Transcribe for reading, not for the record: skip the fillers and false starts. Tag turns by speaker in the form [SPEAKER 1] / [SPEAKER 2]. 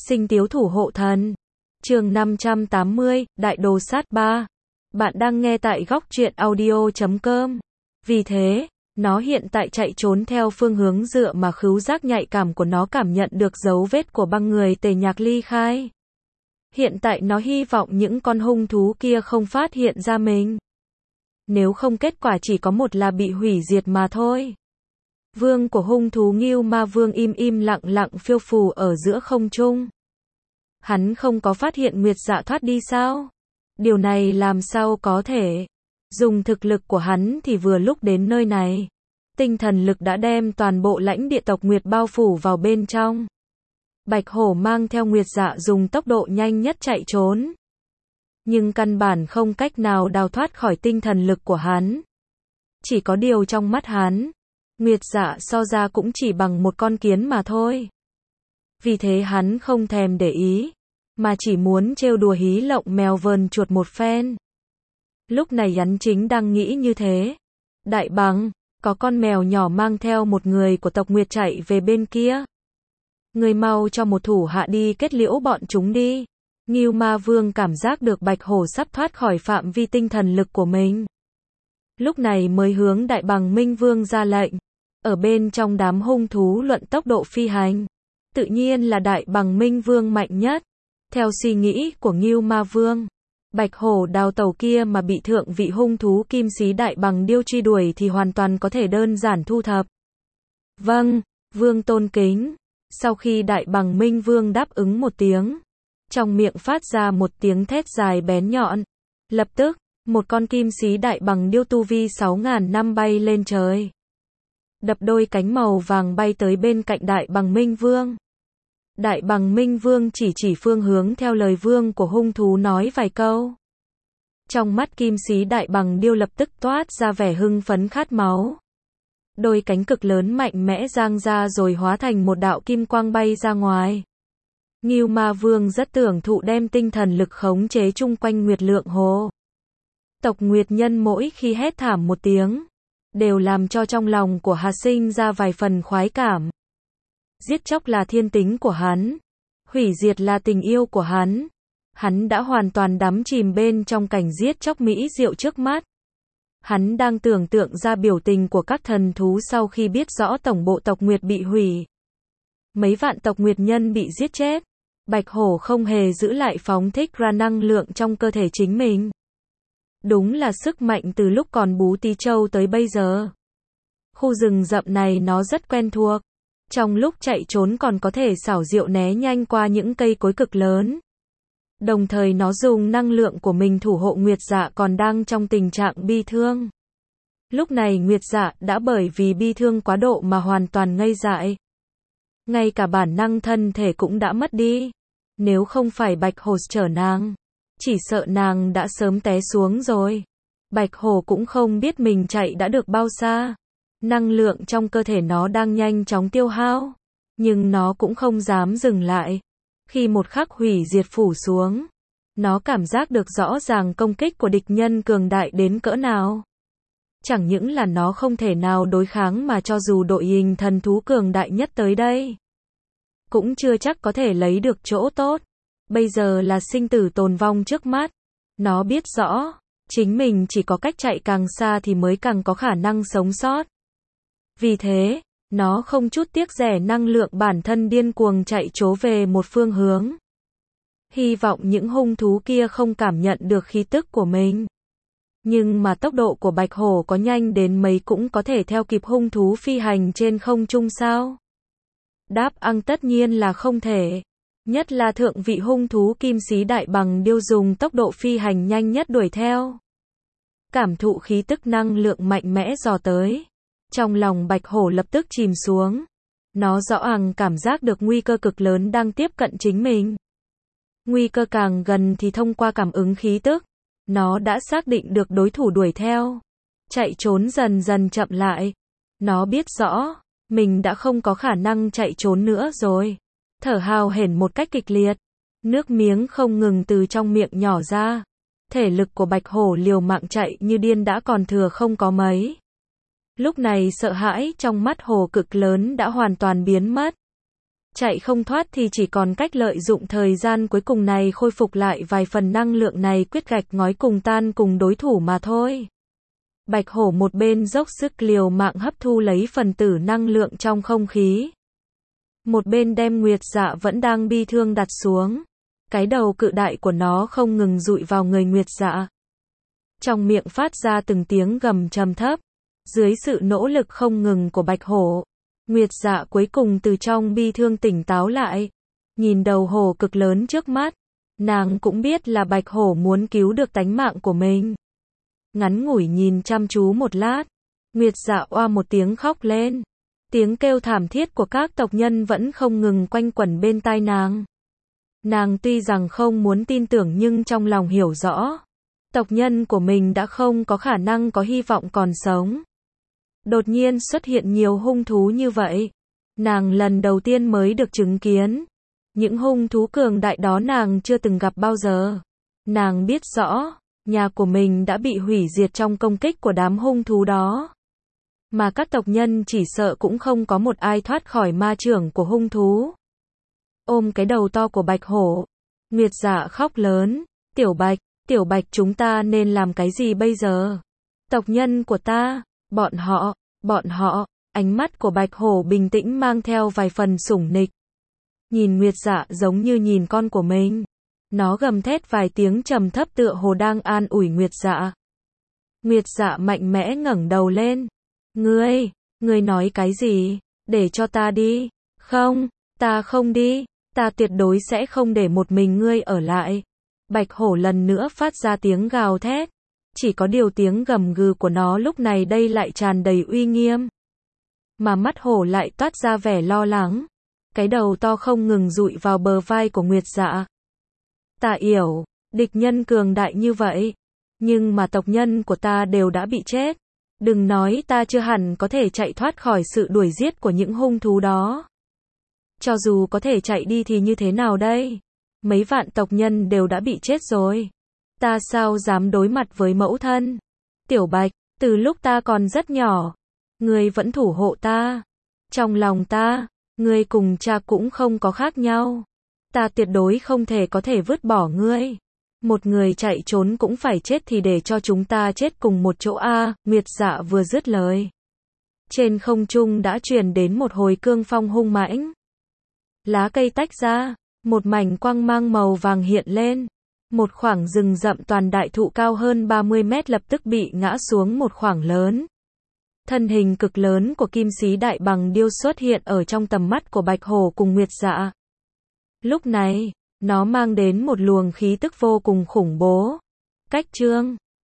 [SPEAKER 1] Sinh tiếu thủ hộ thần. Chương 580, Đại đồ sát 3. Bạn đang nghe tại góc truyện audio.com. Vì thế, nó hiện tại chạy trốn theo phương hướng dựa mà khứu giác nhạy cảm của nó cảm nhận được dấu vết của băng người Tề Nhạc ly khai. Hiện tại nó hy vọng những con hung thú kia không phát hiện ra mình. Nếu không kết quả chỉ có một là bị hủy diệt mà thôi. Vương của hung thú Ngưu Ma Vương im lặng phiêu phù ở giữa không trung. Hắn không có phát hiện Nguyệt Dạ thoát đi sao? Điều này làm sao có thể? Dùng thực lực của hắn thì vừa lúc đến nơi này. Tinh thần lực đã đem toàn bộ lãnh địa tộc Nguyệt bao phủ vào bên trong. Bạch hổ mang theo Nguyệt Dạ dùng tốc độ nhanh nhất chạy trốn. Nhưng căn bản không cách nào đào thoát khỏi tinh thần lực của hắn. Chỉ có điều trong mắt hắn, Nguyệt Dạ so ra cũng chỉ bằng một con kiến mà thôi. Vì thế hắn không thèm để ý, mà chỉ muốn trêu đùa hí lộng mèo vờn chuột một phen. Lúc này hắn chính đang nghĩ như thế. Đại Bằng, có con mèo nhỏ mang theo một người của tộc Nguyệt chạy về bên kia. Người mau cho một thủ hạ đi kết liễu bọn chúng đi. Ngưu Ma Vương cảm giác được Bạch hổ sắp thoát khỏi phạm vi tinh thần lực của mình. Lúc này mới hướng Đại Bằng Minh Vương ra lệnh. Ở bên trong đám hung thú luận tốc độ phi hành, tự nhiên là Đại Bằng Minh Vương mạnh nhất. Theo suy nghĩ của Ngưu Ma Vương, Bạch hổ đào tàu kia mà bị thượng vị hung thú Kim Xí Đại Bằng Điêu truy đuổi thì hoàn toàn có thể đơn giản thu thập. Vâng, Vương tôn kính. Sau khi Đại Bằng Minh Vương đáp ứng một tiếng, trong miệng phát ra một tiếng thét dài bén nhọn. Lập tức, một con Kim Xí Đại Bằng Điêu tu vi 6.000 năm bay lên trời. Đập đôi cánh màu vàng bay tới bên cạnh Đại Bằng Minh Vương. Đại Bằng Minh Vương chỉ phương hướng theo lời vương của hung thú nói vài câu. Trong mắt Kim Xí Đại Bằng Điêu lập tức toát ra vẻ hưng phấn khát máu. Đôi cánh cực lớn mạnh mẽ giang ra rồi hóa thành một đạo kim quang bay ra ngoài. Ngưu Ma Vương rất tưởng thụ đem tinh thần lực khống chế chung quanh Nguyệt Lượng Hồ. Tộc Nguyệt nhân mỗi khi hét thảm một tiếng, đều làm cho trong lòng của Hà sinh ra vài phần khoái cảm. Giết chóc là thiên tính của hắn, hủy diệt là tình yêu của hắn. Hắn đã hoàn toàn đắm chìm bên trong cảnh giết chóc mỹ diệu trước mắt. Hắn đang tưởng tượng ra biểu tình của các thần thú sau khi biết rõ tổng bộ tộc Nguyệt bị hủy. Mấy vạn tộc Nguyệt nhân bị giết chết. Bạch hổ không hề giữ lại phóng thích ra năng lượng trong cơ thể chính mình. Đúng là sức mạnh từ lúc còn Bú Tí Châu tới bây giờ. Khu rừng rậm này nó rất quen thuộc. Trong lúc chạy trốn còn có thể xảo diệu né nhanh qua những cây cối cực lớn. Đồng thời nó dùng năng lượng của mình thủ hộ Nguyệt Dạ còn đang trong tình trạng bi thương. Lúc này Nguyệt Dạ đã bởi vì bi thương quá độ mà hoàn toàn ngây dại. Ngay cả bản năng thân thể cũng đã mất đi. Nếu không phải Bạch hổ chở nàng, chỉ sợ nàng đã sớm té xuống rồi. Bạch hổ cũng không biết mình chạy đã được bao xa. Năng lượng trong cơ thể nó đang nhanh chóng tiêu hao. Nhưng nó cũng không dám dừng lại. Khi một khắc hủy diệt phủ xuống, nó cảm giác được rõ ràng công kích của địch nhân cường đại đến cỡ nào. Chẳng những là nó không thể nào đối kháng mà cho dù đội hình thần thú cường đại nhất tới đây, cũng chưa chắc có thể lấy được chỗ tốt. Bây giờ là sinh tử tồn vong trước mắt. Nó biết rõ, chính mình chỉ có cách chạy càng xa thì mới càng có khả năng sống sót. Vì thế, nó không chút tiếc rẻ năng lượng bản thân điên cuồng chạy trốn về một phương hướng. Hy vọng những hung thú kia không cảm nhận được khí tức của mình. Nhưng mà tốc độ của Bạch hổ có nhanh đến mấy cũng có thể theo kịp hung thú phi hành trên không trung sao? Đáp án tất nhiên là không thể. Nhất là thượng vị hung thú Kim Xí Đại Bằng Điêu dùng tốc độ phi hành nhanh nhất đuổi theo. Cảm thụ khí tức năng lượng mạnh mẽ dò tới. Trong lòng Bạch hổ lập tức chìm xuống. Nó rõ ràng cảm giác được nguy cơ cực lớn đang tiếp cận chính mình. Nguy cơ càng gần thì thông qua cảm ứng khí tức, nó đã xác định được đối thủ đuổi theo. Chạy trốn dần dần chậm lại. Nó biết rõ, mình đã không có khả năng chạy trốn nữa rồi. Thở hào hển một cách kịch liệt. Nước miếng không ngừng từ trong miệng nhỏ ra. Thể lực của Bạch hổ liều mạng chạy như điên đã còn thừa không có mấy. Lúc này sợ hãi trong mắt hổ cực lớn đã hoàn toàn biến mất. Chạy không thoát thì chỉ còn cách lợi dụng thời gian cuối cùng này khôi phục lại vài phần năng lượng này, quyết gạch ngói cùng tan cùng đối thủ mà thôi. Bạch hổ một bên dốc sức liều mạng hấp thu lấy phần tử năng lượng trong không khí. Một bên đem Nguyệt Dạ vẫn đang bi thương đặt xuống. Cái đầu cự đại của nó không ngừng dụi vào người Nguyệt Dạ. Trong miệng phát ra từng tiếng gầm trầm thấp. Dưới sự nỗ lực không ngừng của Bạch hổ, Nguyệt Dạ cuối cùng từ trong bi thương tỉnh táo lại. Nhìn đầu hổ cực lớn trước mắt, nàng cũng biết là Bạch hổ muốn cứu được tánh mạng của mình. Ngắn ngủi nhìn chăm chú một lát, Nguyệt Dạ oa một tiếng khóc lên. Tiếng kêu thảm thiết của các tộc nhân vẫn không ngừng quanh quẩn bên tai nàng. Nàng tuy rằng không muốn tin tưởng nhưng trong lòng hiểu rõ, tộc nhân của mình đã không có khả năng có hy vọng còn sống. Đột nhiên xuất hiện nhiều hung thú như vậy. Nàng lần đầu tiên mới được chứng kiến. Những hung thú cường đại đó nàng chưa từng gặp bao giờ. Nàng biết rõ, nhà của mình đã bị hủy diệt trong công kích của đám hung thú đó. Mà các tộc nhân chỉ sợ cũng không có một ai thoát khỏi ma chưởng của hung thú. Ôm cái đầu to của Bạch hổ, Nguyệt Dạ khóc lớn, Tiểu Bạch chúng ta nên làm cái gì bây giờ? Tộc nhân của ta, bọn họ, ánh mắt của Bạch hổ bình tĩnh mang theo vài phần sủng nịch. Nhìn Nguyệt Dạ giống như nhìn con của mình. Nó gầm thét vài tiếng trầm thấp tựa hồ đang an ủi Nguyệt Dạ. Nguyệt Dạ mạnh mẽ ngẩng đầu lên. Ngươi nói cái gì? Để cho ta đi. Không, ta không đi. Ta tuyệt đối sẽ không để một mình ngươi ở lại. Bạch hổ lần nữa phát ra tiếng gào thét. Chỉ có điều tiếng gầm gừ của nó lúc này đây lại tràn đầy uy nghiêm. Mà mắt hổ lại toát ra vẻ lo lắng. Cái đầu to không ngừng dụi vào bờ vai của Nguyệt Dạ. Ta hiểu, địch nhân cường đại như vậy. Nhưng mà tộc nhân của ta đều đã bị chết. Đừng nói ta chưa hẳn có thể chạy thoát khỏi sự đuổi giết của những hung thú đó. Cho dù có thể chạy đi thì như thế nào đây? Mấy vạn tộc nhân đều đã bị chết rồi. Ta sao dám đối mặt với mẫu thân? Tiểu Bạch, từ lúc ta còn rất nhỏ, ngươi vẫn thủ hộ ta. Trong lòng ta, ngươi cùng cha cũng không có khác nhau. Ta tuyệt đối không thể có thể vứt bỏ ngươi. Một người chạy trốn cũng phải chết thì để cho chúng ta chết cùng một chỗ a. Nguyệt Dạ vừa dứt lời, trên không trung đã truyền đến một hồi cương phong hung mãnh. Lá cây tách ra, một mảnh quang mang màu vàng hiện lên. Một khoảng rừng rậm toàn đại thụ cao hơn 30 mét lập tức bị ngã xuống một khoảng lớn. Thân hình cực lớn của Kim Sĩ Đại Bằng Điêu xuất hiện ở trong tầm mắt của Bạch hổ cùng Nguyệt Dạ. Lúc này, nó mang đến một luồng khí tức vô cùng khủng bố. Cách chương